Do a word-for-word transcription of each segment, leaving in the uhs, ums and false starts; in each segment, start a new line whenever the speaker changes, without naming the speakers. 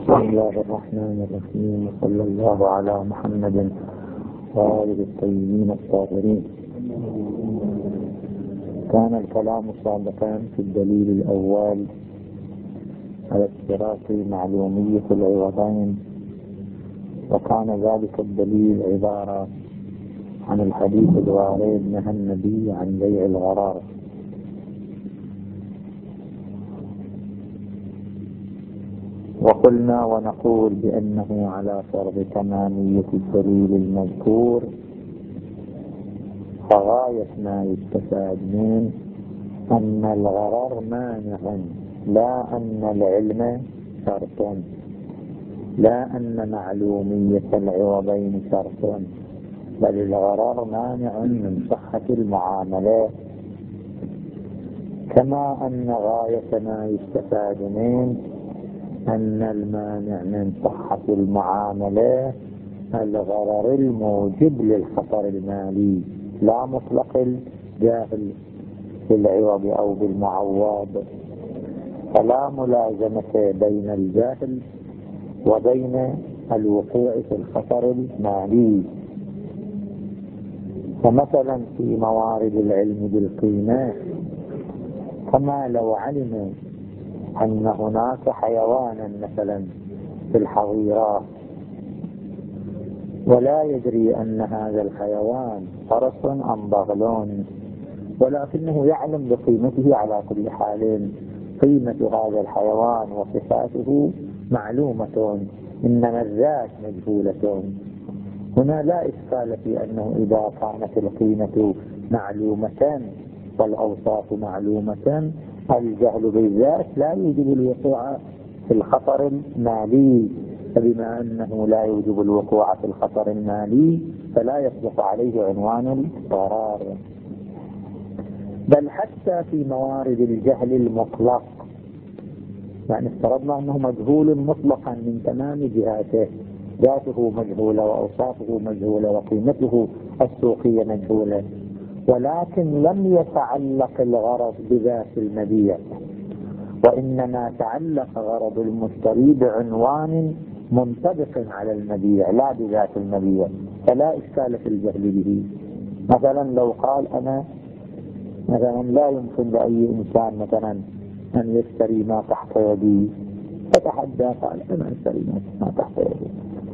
بسم الله الرحمن الرحيم، صلى الله على محمد وآله الطيبين الطاهرين. كان الكلام سابقا في الدليل الأول على اشتراك معلومية العوضين، وكان ذلك الدليل عبارة عن الحديث الوارد نهى النبي عن بيع الغرار. وقلنا ونقول بأنه على فرض تمامية الدليل المذكور، فغاية ما يستفاد منه أن الغرر مانع، لا أن العلم شرط، لا أن معلومية العوضين شرط، بل الغرر مانع من صحة المعاملات. كما أن غاية ما يستفاد منه أن المانع من صحة المعاملات الغرر الموجب للخطر المالي، لا مطلق الجاهل بالعوض أو بالمعوض. فلا ملازمة بين الجاهل وبين الوقوع في الخطر المالي. فمثلا في موارد العلم بالقيمة، كما لو علم أن هناك حيوانا مثلا في الحظيرة ولا يدري أن هذا الحيوان فرس أم بغلون، ولكنه يعلم بقيمته على كل حال. قيمة هذا الحيوان وصفاته معلومة، إنما الذات مجهولة. هنا لا إشكال في أنه إذا كانت القيمة معلومة والأوصاف معلومة، الجهل بالذات لا يوجب الوقوع في الخطر المالي. فبما أنه لا يوجب الوقوع في الخطر المالي فلا يصدق عليه عنوان الضرر. بل حتى في موارد الجهل المطلق، يعني افترضنا أنه مجهول مطلقا من تمام جهاته، ذاته مجهولة وأوصافه مجهولة وقيمته السوقية مجهولة، ولكن لم يتعلق الغرض بذات المبيع، وإنما تعلق غرض المشتري بعنوان منطبق على المبيع لا بذات المبيع، فلا إشكال في الجهل به. مثلا لو قال أنا مثلا لا يمكن لأي إنسان مثلا أن يشتري ما تحت يدي، فتحدى قال أنا أشتري ما تحت يدي،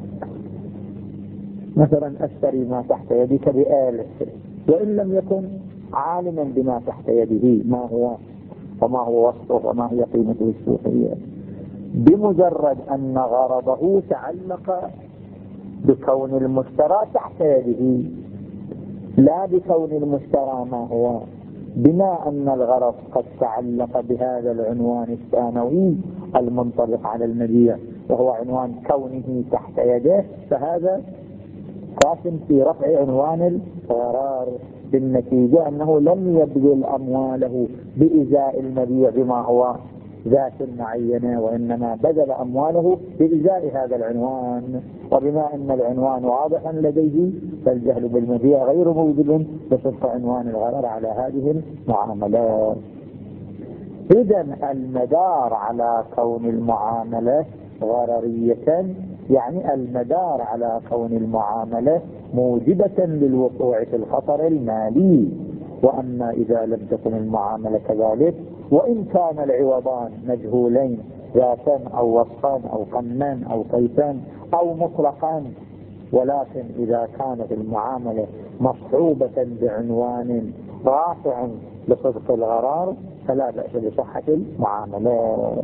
مثلا أشتري ما تحت يدك بآلة، وإن لم يكن عالما بما تحت يده ما هو وما هو وصفه وما هي قيمته السوقية. بمجرد أن غرضه تعلق بكون المشترى تحت يده لا بكون المشترى ما هو، بما أن الغرض قد تعلق بهذا العنوان الثانوي المنطبق على المبيع وهو عنوان كونه تحت يده، فهذا قاسم في رفع عنوان الغرار، بالنتيجة أنه لم يبذل أمواله بإزاء المبيع بما هو ذات معينة، وإنما بذل أمواله بإزاء هذا العنوان. وبما أن العنوان واضحا لديه فالجهل بالمبيع غير موجب لصدق عنوان الغرر على هذه المعاملات. إذن المدار على كون المعاملة غررية، يعني المدار على كون المعاملة موجبة للوقوع في الخطر المالي. وأما إذا لم تكن المعاملة كذلك، وإن كان العوضان مجهولين ذاتا أو وصفان أو قما أو كيفان أو مطلقان، ولكن إذا كانت المعاملة مصحوبة بعنوان رافع لصدق الغرار فلا بأس بصحة المعاملة.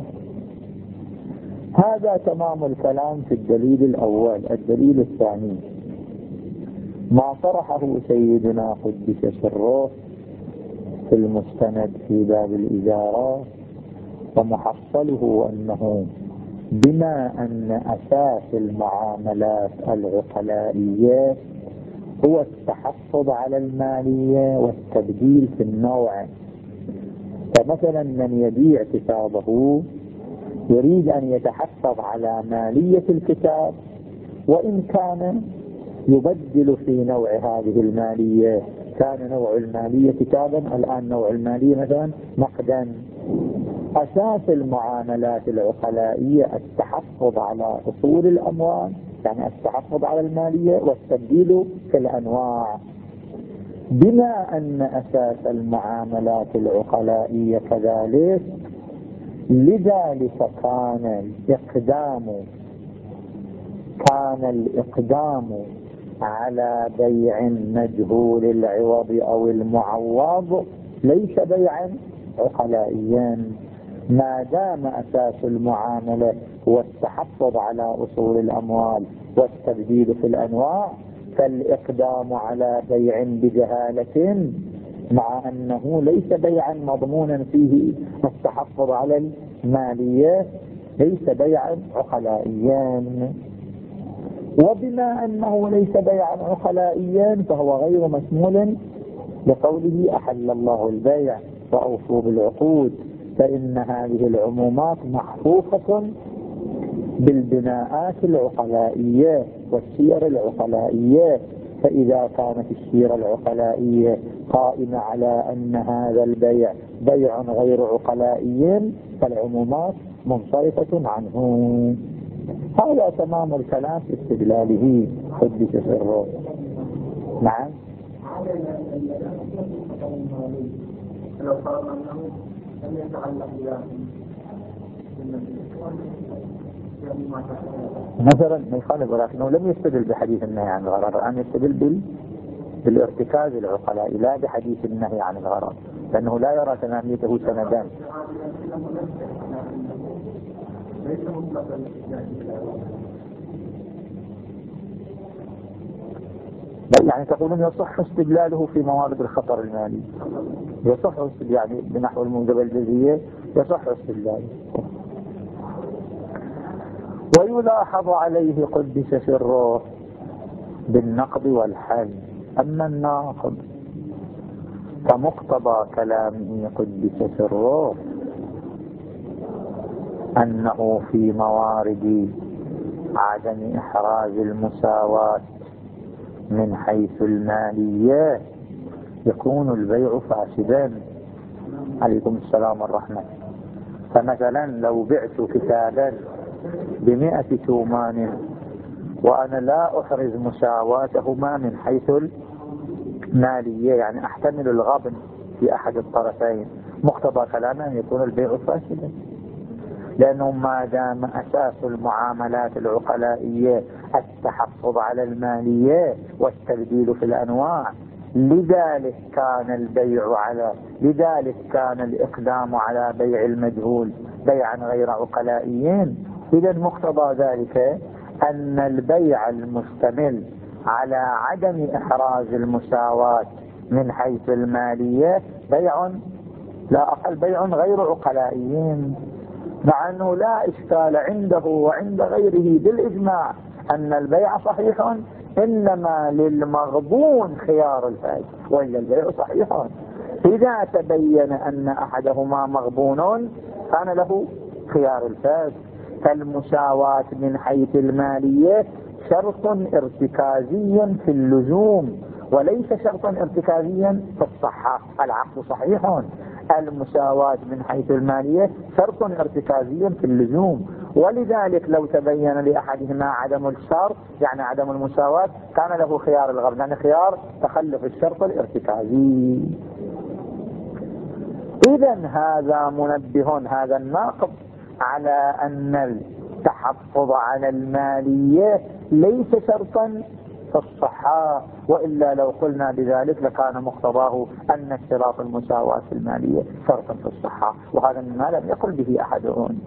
هذا تمام الكلام في الدليل الأول. الدليل الثاني ما طرحه سيدنا قدس سره في المستند في باب الإجارة، ومحصله أنه بما أن أساس المعاملات العقلائية هو التحفظ على المالية والتبديل في النوع، فمثلا من يبيع كتابه يريد أن يتحفظ على مالية الكتاب، وإن كان يبدل في نوع هذه المالية، كان نوع المالية كتابا الآن نوع المالية مثلا نقدا، أساس المعاملات العقلائية التحفظ على أصول الأموال، يعني التحفظ على المالية والتبديل في الأنواع. بما أن أساس المعاملات العقلائية كذلك، لذلك كان الإقدام كان الإقدام على بيع مجهول العوض أو المعوض ليس بيعا عقلائيا. ما دام أساس المعاملة هو التحفظ على أصول الأموال والتبديل في الأنواع، فالإقدام على بيع بجهالة مع أنه ليس بيعا مضمونا فيه التحفظ على المالية ليس بيعا عقلائيا. وبما أنه ليس بيعا عقلائيا فهو غير مشمول لقوله أحل الله البيع وأوفوا بالعقود، فإن هذه العمومات محفوفة بالبناءات العقلائية والسير العقلائية. فإذا كانت السير العقلائية قائمة على أن هذا البيع بيع غير عقلائي فالعمومات منصرفة عنه. هذا تمام الكلام في استدلاله قدس سره. نعم.
لو فرضنا أنه لم يتعلق بها
مثلا ما يخالف، ولكنه لم يستدل بحديث النهي عن الغرر، أن يستدل بال... بالارتكاز العقلاء لا بحديث النهي عن الغرر، لأنه لا يرى تماميته سندان. يعني تقولون يصح استدلاله في موارد الخطر المالي، يصح يعني بنحو الموجبة الجزئية يصح استدلاله. ويلاحظ عليه قدس سره بالنقض والحل. أما الناقض فمقتضى كلامه قدس سره أنه في موارد عدم إحراز المساواة من حيث المالية يكون البيع فاسدا. عليكم السلام والرحمة. فمثلا لو بعت كتابا بمئة تومان وأنا لا أحرز مساواتهما من حيث المالية، يعني أحتمل الغبن في أحد الطرفين، مقتضى كلامه أن يكون البيع فاسدا، لأنه ما دام أساس المعاملات العقلائية التحفظ على المالية والتبديل في الأنواع، لذلك كان البيع على لذلك كان الإقدام على بيع المجهول بيعا غير عقلائيين. إذا مقتضى ذلك أن البيع المشتمل على عدم إحراز المساواة من حيث المالية بيع لا أقل بيع غير عقلائيين، مع أنه لا إشكال عنده وعند غيره بالإجماع أن البيع صحيح، إنما للمغبون خيار الفائز وإلا البيع صحيح. إذا تبين أن أحدهما مغبون كان له خيار الفائز. فالمساواة من حيث المالية شرط ارتكازي في اللزوم وليس شرطا ارتكازيا في الصحة. العقد صحيح، المساواة من حيث المالية شرط ارتكازي في اللزوم، ولذلك لو تبين لأحدهما عدم الشرط يعني عدم المساواة كان له خيار الغرض، يعني خيار تخلف الشرط الارتكازي. إذا هذا منبه، هذا الناقض على أن التحفظ على المالية ليس شرطا في الصحة، وإلا لو قلنا بذلك لكان مقتضاه أن اشتراط المساواة في المالية شرطا في الصحة، وهذا ما لم يقل به أحدهم.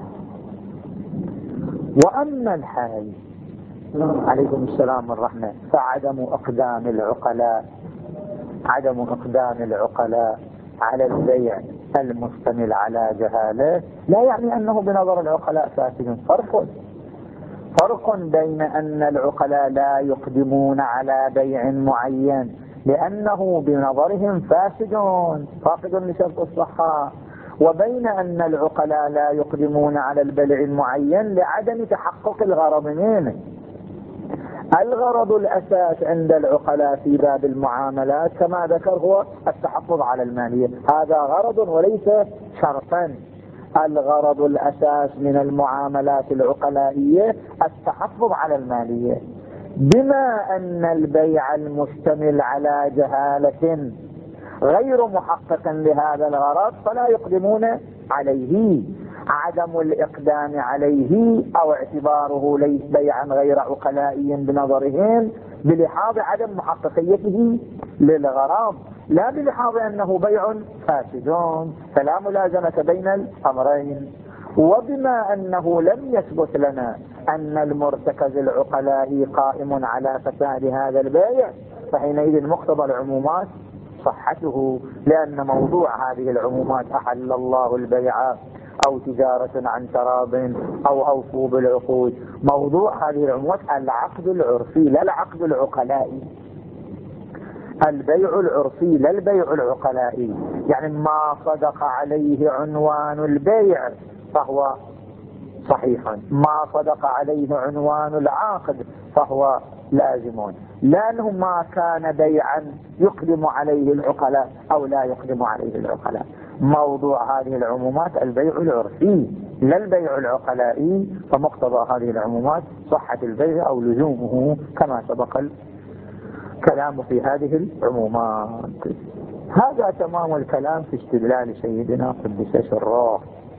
وأما الحال عليكم السلام والرحمة فعدم إقدام العقلاء عدم إقدام العقلاء على البيع المشتمل على جهالة لا يعني أنه بنظر العقلاء فاسد. فرق فرق بين أن العقلاء لا يقدمون على بيع معين لأنه بنظرهم فاسد فاقد لشرط الصحة، وبين أن العقلاء لا يقدمون على البيع المعين لعدم تحقق الغرض منه. الغرض الأساس عند العقلاء في باب المعاملات كما ذكر هو التحفظ على المالية، هذا غرض وليس شرطا. الغرض الأساس من المعاملات العقلائية التحفظ على المالية، بما أن البيع المشتمل على جهالة غير محقق لهذا الغرض فلا يقدمون عليه. عدم الإقدام عليه أو اعتباره ليس بيعا غير عقلائي بنظرهم بلحاظ عدم محققيته للغرض، لا بلحاظ أنه بيع فاسد، فلا ملازمة بين الأمرين. وبما أنه لم يثبت لنا أن المرتكز العقلائي قائم على فساد هذا البيع، فحينئذ مقتضى العمومات صحته، لأن موضوع هذه العمومات أحل الله البيع أو تجارة عن تراض أو أوفوا بالعقود، موضوع هذه العمومات العقد العرفي لا العقد العقلائي، البيع العرفي لا البيع العقلائي. يعني ما صدق عليه عنوان البيع فهو صحيح، ما صدق عليه عنوان العقد فهو لازم، لأنه ما كان بيعا يقدم عليه العقلاء أو لا يقدم عليه العقلاء. موضوع هذه العمومات البيع العرفي لا البيع العقلائي، فمقتضى هذه العمومات صحة البيع أو لزومه كما سبق الكلام في هذه العمومات. هذا تمام الكلام في استدلال سيدنا قدس سره.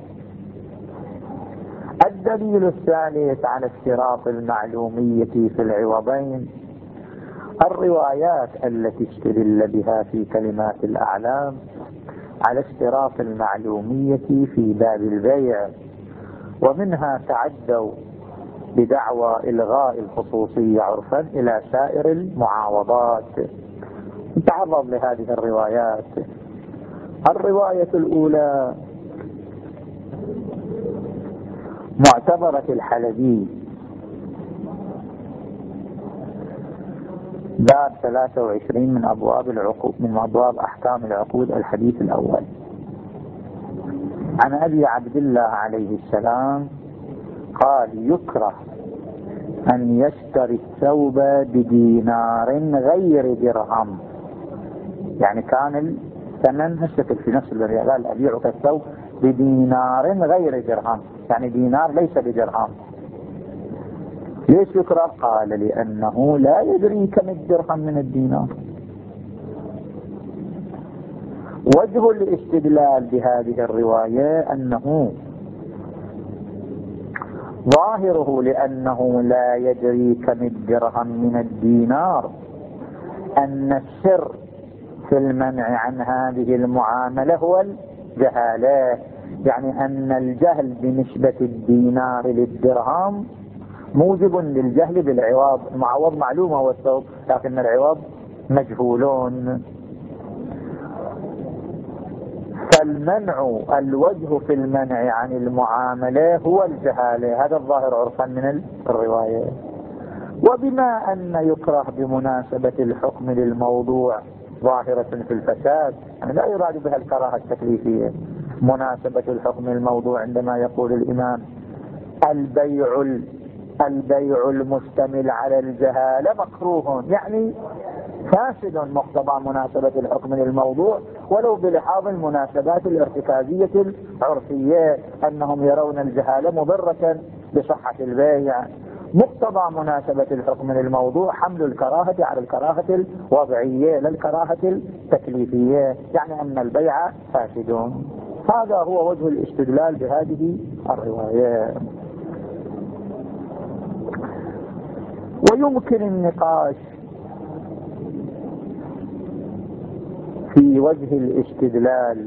الدليل الثالث على اشتراط المعلومية في العوضين الروايات التي استدل بها في كلمات الأعلام على اشتراط المعلومية في باب البيع، ومنها تعدوا بدعوى إلغاء الخصوصية عرفا إلى سائر المعاوضات. نتعرض لهذه الروايات. الرواية الأولى معتبرة الحلبي باب ثلاثة وعشرين من أبواب العقود من أبواب أحكام العقود الحديث الأول. عن أبي عبد الله عليه السلام قال يكره أن يشتري الثوب بدينار غير درهم، يعني كان الثمن هشتكل في نفس البرية، قال أبيعك الثوب بدينار غير درهم، يعني دينار ليس بدرهم. ليش يكره؟ قال لأنه لا يدري كم الدرهم من الدينار. وجه الاستدلال بهذه الرواية أنه ظاهره لأنه لا يدري كم الدرهم من الدينار أن السر في المنع عن هذه المعاملة هو الجهالة، يعني أن الجهل بنسبة الدينار للدرهم موجب للجهل بالعوض. المعوض معلومة هو الثوب لكن العوض مجهولون، فالمنع الوجه في المنع عن المعاملة هو الجهالة، هذا الظاهر عرفا من الرواية. وبما أن يكره بمناسبة الحكم للموضوع ظاهرة في الفساد، يعني لا يراد بها الكراهة التكليفية. مناسبة الحكم للموضوع عندما يقول الإمام البيع البيع المشتمل على الجهالة مكروه، يعني فاسد مقتضى مناسبة الحكم للموضوع ولو بلحاظ المناسبات الارتكازية العرفية، أنهم يرون الجهالة مضرة بصحة البيع. مقتضى مناسبة الحكم للموضوع حمل الكراهة على الكراهة الوضعية لا الكراهة التكليفية، يعني أن البيع فاسد. هذا هو وجه الاستدلال بهذه الرواية. ويمكن النقاش في وجه الاستدلال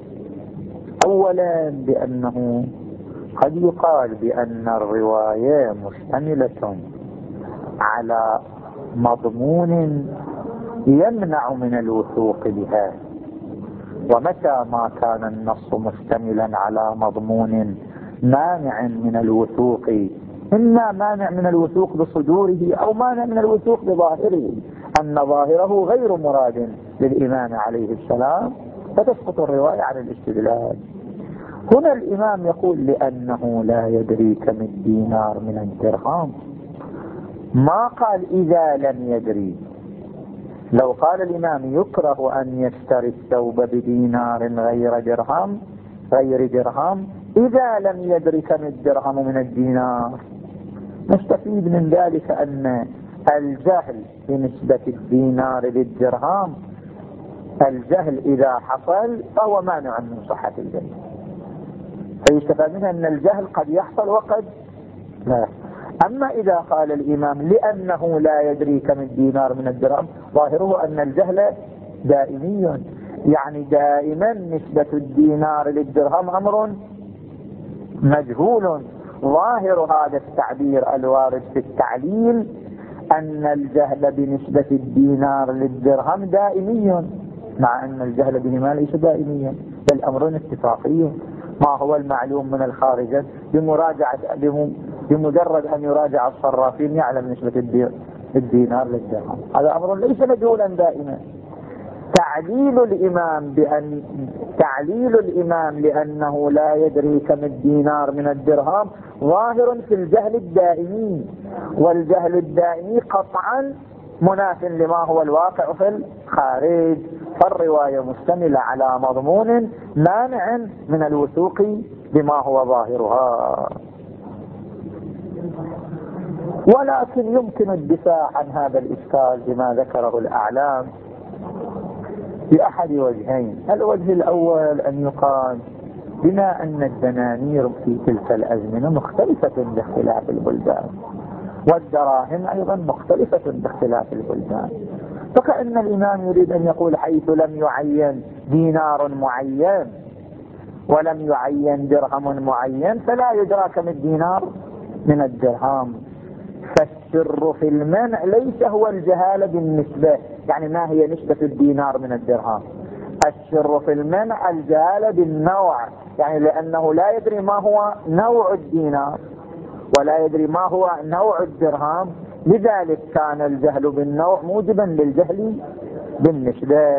أولا بأنه قد يقال بأن الرواية مشتملة على مضمون يمنع من الوثوق بها، ومتى ما كان النص مشتملا على مضمون مانع من الوثوق، إما مانع من الوثوق بصدوره أو مانع من الوثوق بظاهره، أن ظاهره غير مراد للإمام عليه السلام، فتسقط الرواية عن الاستدلال. هنا الإمام يقول لأنه لا يدري كم الدينار من الدرهم، ما قال إذا لم يدري. لو قال الإمام يكره أن يشتري الثوب بدينار غير درهم غير درهم إذا لم يدري كم الدرهم من الدينار. نستفيد من ذلك أن الجهل بنسبة الدينار للدرهم، الجهل إذا حصل فهو مانع من صحة الجنة. فيستفاد منها أن الجهل قد يحصل وقد لا. أما إذا قال الإمام لأنه لا يدري كم الدينار من الدرهم، ظاهره أن الجهل دائمي، يعني دائما نسبة الدينار للدرهم أمر مجهول. ظاهر هذا التعبير الوارد في التعليل أن الجهل بنسبة الدينار للدرهم دائمي، مع أن الجهل بهما ليس دائميا، بل أمر اتفاقي. ما هو المعلوم من الخارج بمراجعة بمجرد أن يراجع الصرافين يعلم نسبة الدينار للدرهم، هذا أمر ليس مجهولا دائما. تعليل الإمام بأن تعليل الإمام لأنه لا يدري كم الدينار من الدرهم ظاهر في الجهل الدائمي، والجهل الدائمي قطعا مناف لما هو الواقع في الخارج، فالرواية مشتملة على مضمون مانع من الوثوق بما هو ظاهرها. ولكن يمكن الدفاع عن هذا الإشكال بما ذكره الأعلام بأحد وجهين. الوجه الأول أن يقال بما أن الدنانير في تلك الأزمنة مختلفة باختلاف البلدان، والدراهم أيضا مختلفة باختلاف البلدان، فكأن الإمام يريد أن يقول حيث لم يعين دينار معين ولم يعين درهم معين فلا يدرى كم الدينار من الدرهم. فالسر في المنع ليس هو الجهالة بالنسبة، يعني ما هي نسبة الدينار من الدرهم، السر في المنع الجهالة بالنوع، يعني لأنه لا يدري ما هو نوع الدينار ولا يدري ما هو نوع الدرهم، لذلك كان الجهل بالنوع موجبا للجهل بالنسبة.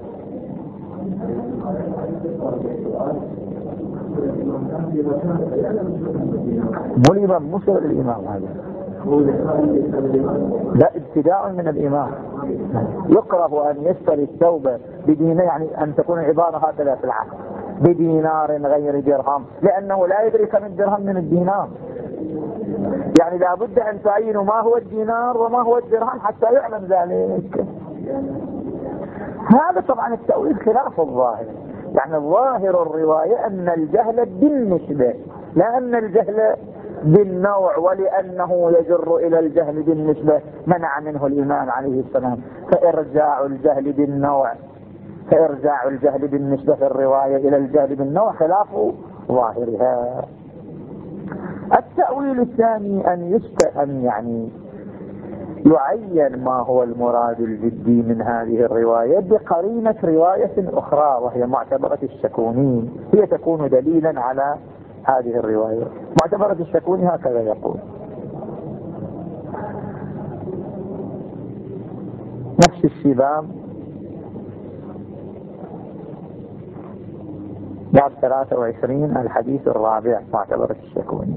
مو الإمام مو سر الإمام هذا، لا ابتداء من الإمام. يكره أن يشتري الثوبة بدينار، يعني أن تكون عبارة هكذا في العقد بدينار غير درهم، لأنه لا يدري كم الدرهم من الدينار، يعني لا بد أن تعينوا ما هو الدينار وما هو الدرهم حتى يعلم ذلك. هذا طبعا التأويل خلاف الظاهر، يعني الظاهر الرواية أن الجهل بالنسبة لا أن الجهل بالنوع، ولأنه يجر إلى الجهل بالنسبة منع منه الإمام عليه السلام. فإرجاع الجهل بالنوع فإرجاع الجهل بالنسبة في الرواية إلى الجهل بالنوع خلاف ظاهرها. التأويل الثاني أن يستأم يعني يعين ما هو المراد الجدي من هذه الرواية بقرينة رواية أخرى وهي معتبرة الشكوني، هي تكون دليلا على هذه الرواية. معتبرة الشكوني هكذا يقول: نفس الشباب باب ثلاثة وعشرين الحديث الرابع معتبرة الشكوني: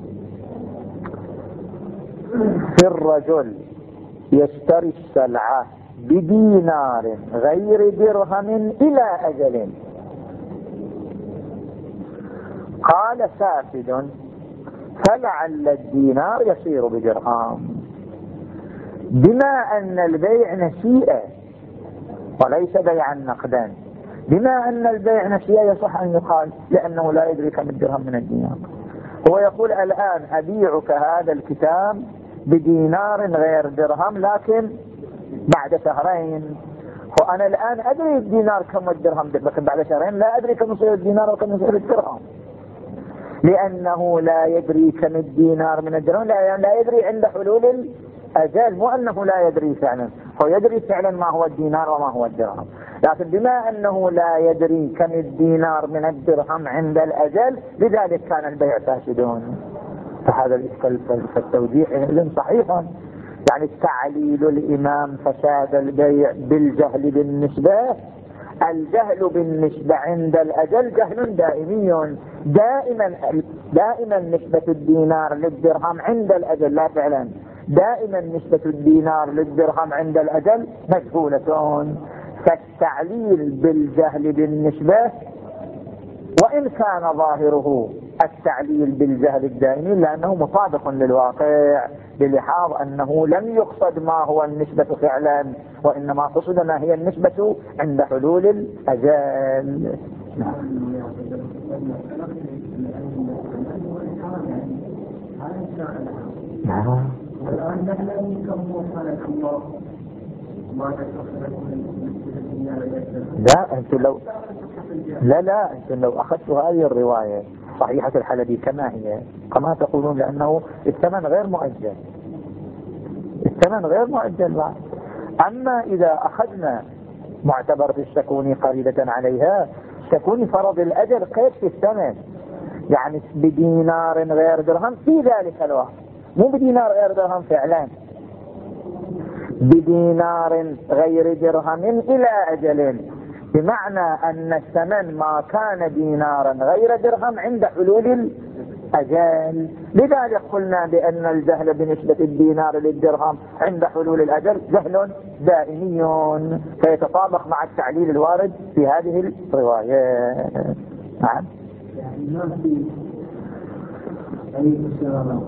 في الرجل يشتري السلعة بدينار غير درهم إلى أجل، قال سافد فلعل الدينار يصير بدرهم، بما أن البيع نسيئة وليس بيعا نقدا. بما أن البيع نسيئة يصح أن يقال لأنه لا يدري كم الدرهم من الدينار. هو يقول الآن أبيعك هذا الكتاب بدينار غير درهم لكن بعد شهرين، وأنا الآن أدري الدينار كم الدرهم، لكن بعد شهرين لا أدري كم يصير الدينار وكم يصير الدرهم، لأنه لا يدري كم الدينار من الدرهم، لا يدري عند حلول الأجل، مو أنه لا يدري فعلا، هو يدري فعلا ما هو الدينار وما هو الدرهم، لكن بما أنه لا يدري كم الدينار من الدرهم عند الأجل لذلك كان البيع فاسدون. فهذا الإشكال فالتوجيه إذن صحيحا، يعني تعليل الإمام فساد البيع بالجهل بالنسبة، الجهل بالنسبة عند الأجل جهل دائمي، دائما دائما نسبة الدينار للدرهم عند الأجل لا فعلا، دائما نسبة الدينار للدرهم عند الأجل مجهولة. فالتعليل بالجهل بالنسبة وإن كان ظاهره التعليل بالجهل الدائمي لأنه مطابق للواقع بلحاظ أنه لم يقصد ما هو النسبة فعلا، وإنما قصد ما هي النسبة عند حلول الأجل. نعم.
الآن نحن نكمل حالة الله ما
لا أنتم لو لا لا أنتم لو أخذتوا هذه الرواية صحيحة الحلبي كما هي كما تقولون، لأنه الثمن غير مؤجل، الثمن غير مؤجل بعد. أما إذا أخذنا معتبر في الشكوني قريبة عليها، الشكوني فرض الأجل قيد في الثمن، يعني بدينار غير درهم في ذلك الوقت، مو بدينار غير درهم فعلا، بدينار غير درهم إلى أجل، بمعنى أن الثمن ما كان دينارا غير درهم عند حلول الأجل. لذلك قلنا بأن الجهل بنسبة الدينار للدرهم عند حلول الأجل جهل دائمي فيتطابق مع التعليل الوارد في هذه الرواية. نعم.
يعني ما في أي إشارة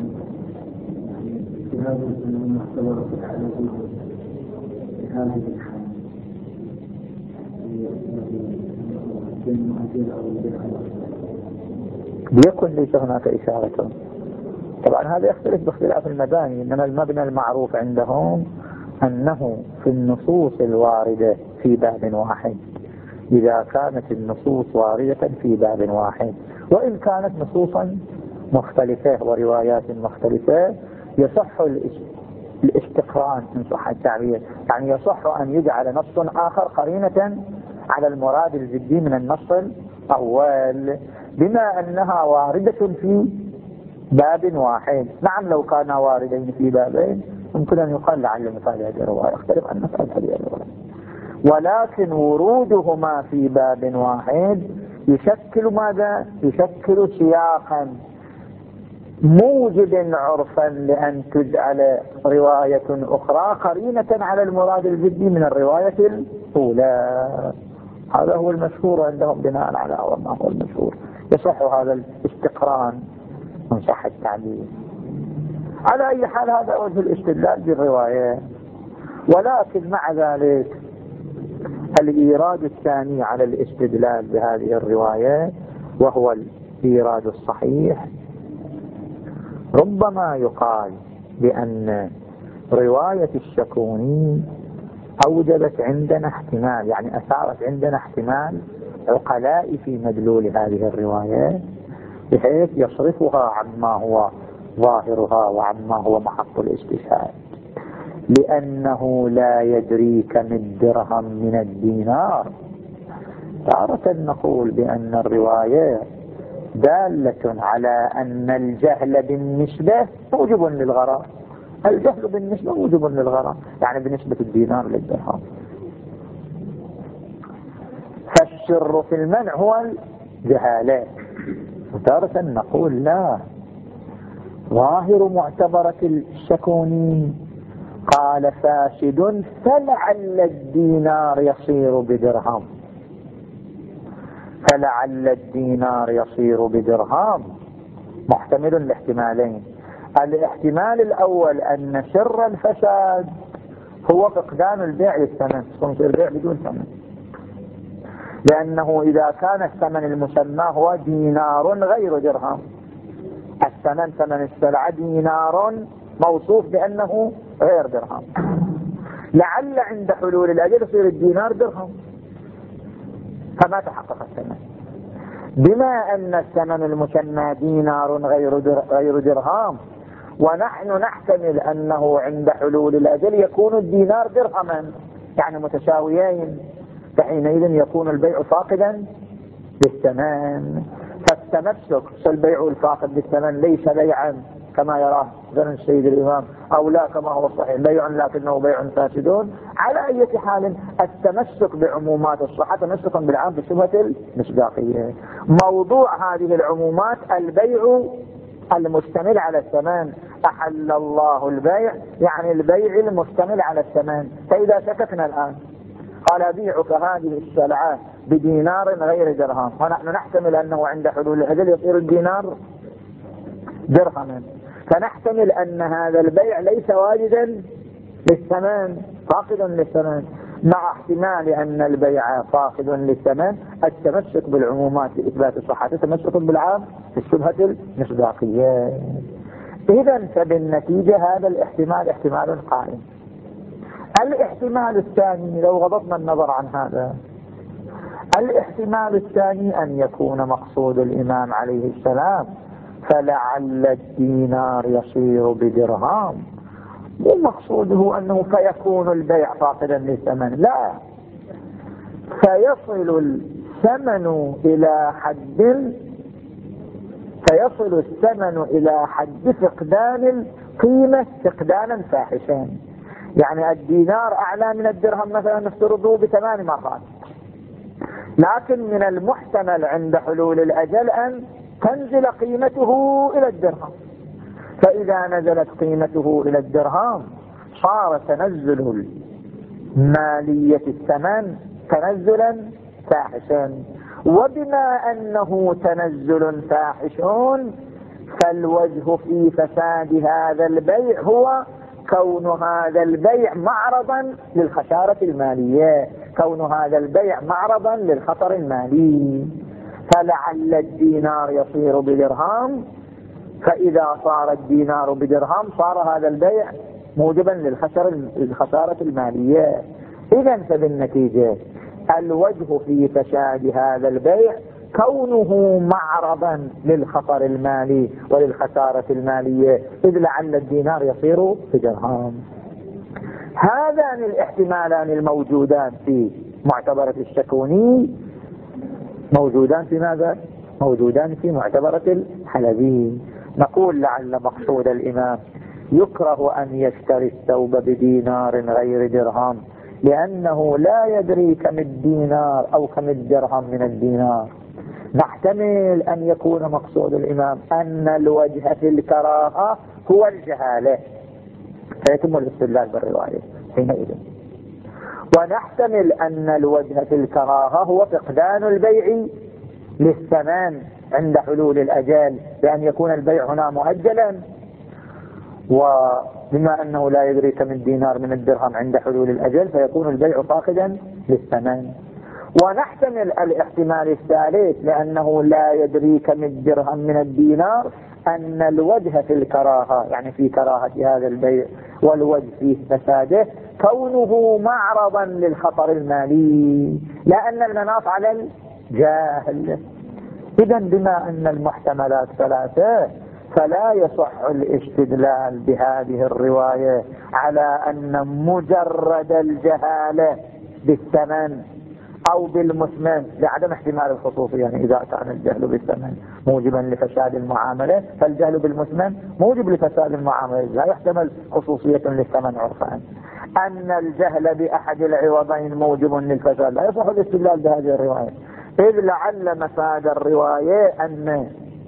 في هذا المحتوى على هذه الحالة
ليكن ليس هناك إشارة. طبعا هذا يختلف باختلاف المباني، إنما المبنى المعروف عندهم أنه في النصوص الواردة في باب واحد، إذا كانت النصوص واردة في باب واحد وإن كانت نصوصا مختلفة وروايات مختلفة يصح الاستقران إن صح التعبير، يعني يصح أن يجعل نص آخر قرينة على المراد الجدي من النص الأول بما أنها واردة في باب واحد. نعم لو كانا واردين في بابين ممكن أن يقال لعل مثال هذه الرواية يختلف عن مثال هذه الرواية، ولكن ورودهما في باب واحد يشكل ماذا؟ يشكل سياقا موجب عرفا لأن تجعل رواية أخرى قرينة على المراد الجدي من الرواية الأولى. هذا هو المشهور عندهم بناء على ما هو المشهور، يصح هذا الاستقران من صح التعبير. على أي حال هذا وجه الاستدلال بالرواية، ولكن مع ذلك الإيراد الثاني على الاستدلال بهذه الرواية وهو الإيراد الصحيح، ربما يقال بأن رواية الشكوني أوجبت عندنا احتمال، يعني أثارت عندنا احتمال عقلاء في مدلول هذه الرواية بحيث يصرفها عما هو ظاهرها وعما هو محط الاستشهاد، لأنه لا يدري كم الدرهم من الدينار. تارة نقول بأن الرواية دالة على أن الجهل بالنسبة موجب للغرض، الجهل بالنسبة موجب للغرض، يعني بنسبة الدينار للدرهم. فالسر في المنع هو الجهالة. وتارة نقول لا، ظاهر معتبرة الشكوني قال فاسد فلعل الدينار يصير بدرهم، فلعل الدينار يصير بدرهم محتمل الاحتمالين. الاحتمال الأول أن سر الفساد هو فقدان البيع للثمن، يصير البيع بدون ثمن، لأنه إذا كان الثمن المسمى هو دينار غير درهم، الثمن ثمن السلعة دينار موصوف بأنه غير درهم، لعل عند حلول الأجل يصير الدينار درهم فما تحقق الثمن. بما أن الثمن المسمى دينار غير غير درهم ونحن نحتمل أنه عند حلول الأجل يكون الدينار درهما يعني متساويين، فحينئذ يكون البيع فاقدا للثمن. فالتمسك البيع الفاقد للثمن ليس بيعا كما يراه ظن السيد الإمام أو لا كما هو الصحيح بيع لكنه بيع فاسدون. على أي حال التمسك بعمومات الصحة تمسك بالعام بشبهة المصداقية. موضوع هذه العمومات البيع المشتمل على الثمن، أحل الله البيع يعني البيع المشتمل على الثمن. فإذا سكتنا الآن قال بيعك هذه السلعة بدينار غير درهم، ونحن نحتمل أنه عند حلول الأجل يصير الدينار درهما، فنحتمل أن هذا البيع ليس واجدا للثمن، فاقد للثمن، مع احتمال أن البيع فاقد للثمن التمسك بالعمومات لإثبات الصحة تمسك بالعام في الشبهة المصداقية. إذن فبالنتيجة هذا الاحتمال احتمال قائم. الاحتمال الثاني لو غضضنا النظر عن هذا، الاحتمال الثاني أن يكون مقصود الإمام عليه السلام فلعل الدينار يصير بدرهم، مو مقصوده أنه فيكون البيع فاقدا للثمن، لا، فيصل الثمن إلى حد فيصل الثمن إلى حد فقدان القيمة فقدانا فاحشا. يعني الدينار أعلى من الدرهم مثلا نفترضه بثمان مرات، لكن من المحتمل عند حلول الأجل أن تنزل قيمته إلى الدرهم، فإذا نزلت قيمته إلى الدرهم صار تنزل مالية الثمن تنزلا فاحشا، وبما أنه تنزل فاحش فالوجه في فساد هذا البيع هو كون هذا البيع معرضا للخسارة المالية، كون هذا البيع معرضا للخطر المالي. فلعل الدينار يصير بدرهم، فإذا صار الدينار بدرهم صار هذا البيع موجبا للخسارة المالية. إذن فبالنتيجة الوجه في فساد هذا البيع كونه معرضا للخطر المالي وللخسارة المالية، إذ لعل الدينار يصير بدرهم. هذان الاحتمالان الموجودان في معتبرة الشكوني موجودان في ماذا؟ موجودان في معتبرة الحلبي. نقول لعل مقصود الإمام يكره أن يشتري الثوب بدينار غير درهم لأنه لا يدري كم الدينار أو كم الدرهم من الدينار. نحتمل أن يكون مقصود الإمام أن الوجه في الكراهة هو الجهالة، فيتم الاستدلال بالرواية حينئذ. ونحتمل أن الوجه في الكراهة هو فقدان البيع للثمن عند حلول الأجل، بأن يكون البيع هنا مؤجلا، وبما أنه لا يدري كم الدينار من الدرهم عند حلول الأجل فيكون البيع فاقدا للثمن. ونحتمل الاحتمال الثالث لأنه لا يدري كم الدرهم من الدينار أن الوجه في الكراهة، يعني في كراهة هذا البيع والوجه في فساده، كونه معرضا للخطر المالي، لأن المناط على الجاهل. إذن بما أن المحتملات ثلاثة فلا يصح الاستدلال بهذه الرواية على أن مجرد الجهالة بالثمن أو بالمثمن لعدم احتمال الخصوصية. يعني إذا كان الجهل بالثمن موجبا لفساد المعاملة فالجهل بالمثمن موجب لفساد المعاملة، لا يحتمل خصوصية للثمن عرفا. أن الجهل بأحد العوضين موجب للفساد لا يصح الاستدلال بهذه الرواية، إذ لعل مفاد الرواية أن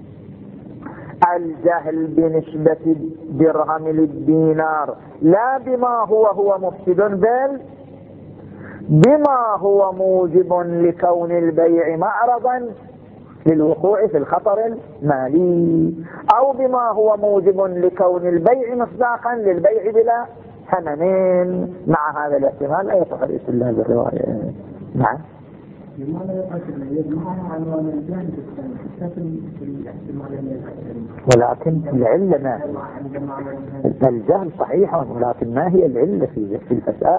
الجهل بنسبة الدرهم للدينار لا بما هو هو مفسد بل بما هو موجب لكون البيع معرضا للوقوع في الخطر المالي، أو بما هو موجب لكون البيع مصداقا للبيع بلا ثمنين. مع هذا الاحتمال لا يصح الاستدلال بالرواية. نعم. ولكن العلة ما الجهل صحيح، ولكن ما هي العلة في الفساد؟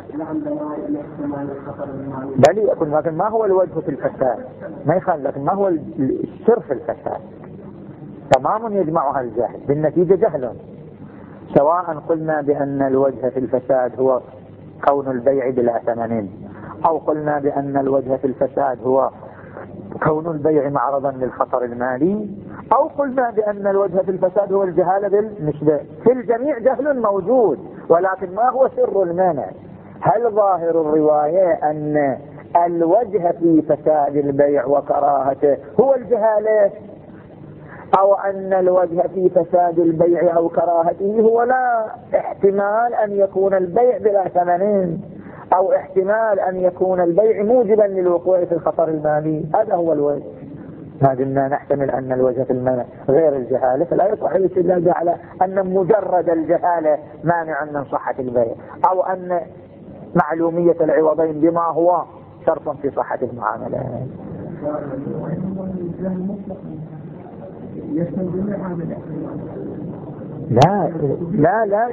بل يكون، لكن ما هو الوجه في الفساد؟ ما يخال، لكن ما هو السر في الفساد؟ تمام يجمعها الجهل بالنتيجة جهل، سواء قلنا بأن الوجه في الفساد هو كون البيع بلا ثمن، أو قلنا بأن الوجه في الفساد هو كون البيع معرضا للخطر المالي، أو قلنا بأن الوجه في الفساد هو الجهالة بالنسبة. في الجميع جهل موجود، ولكن ما هو سر المانع؟ هل ظاهر الرواية أن الوجه في فساد البيع وكراهته هو الجهالة، أو أن الوجه في فساد البيع أو كراهته هو لا احتمال أن يكون البيع بلا ثمنين، أو احتمال أن يكون البيع موجبا للوقوع في الخطر المالي. هذا هو الوجه. ما دمنا نحتمل أن الوجه في المنع غير الجهالة، فلا يصح الاستدلال على أن مجرد الجهالة مانع من صحة البيع، أو أن معلومية العوضين بما هو شرط في صحة المعاملة. لا لا لا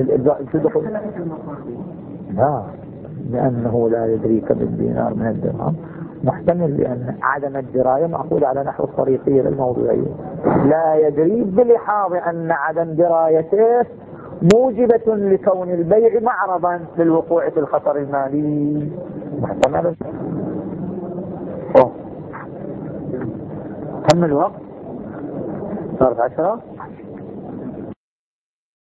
لا لأنه لا يدريك بالدينار من الدرهم محتمل، لأن عدم الدراية مأخوذ على نحو الصريحية للموضوعية. لا يدري بلحاظ أن عدم درايته موجبة لكون البيع معرضا للوقوع في الخطر المالي محتمل. كم الوقت؟ صارت عشرة.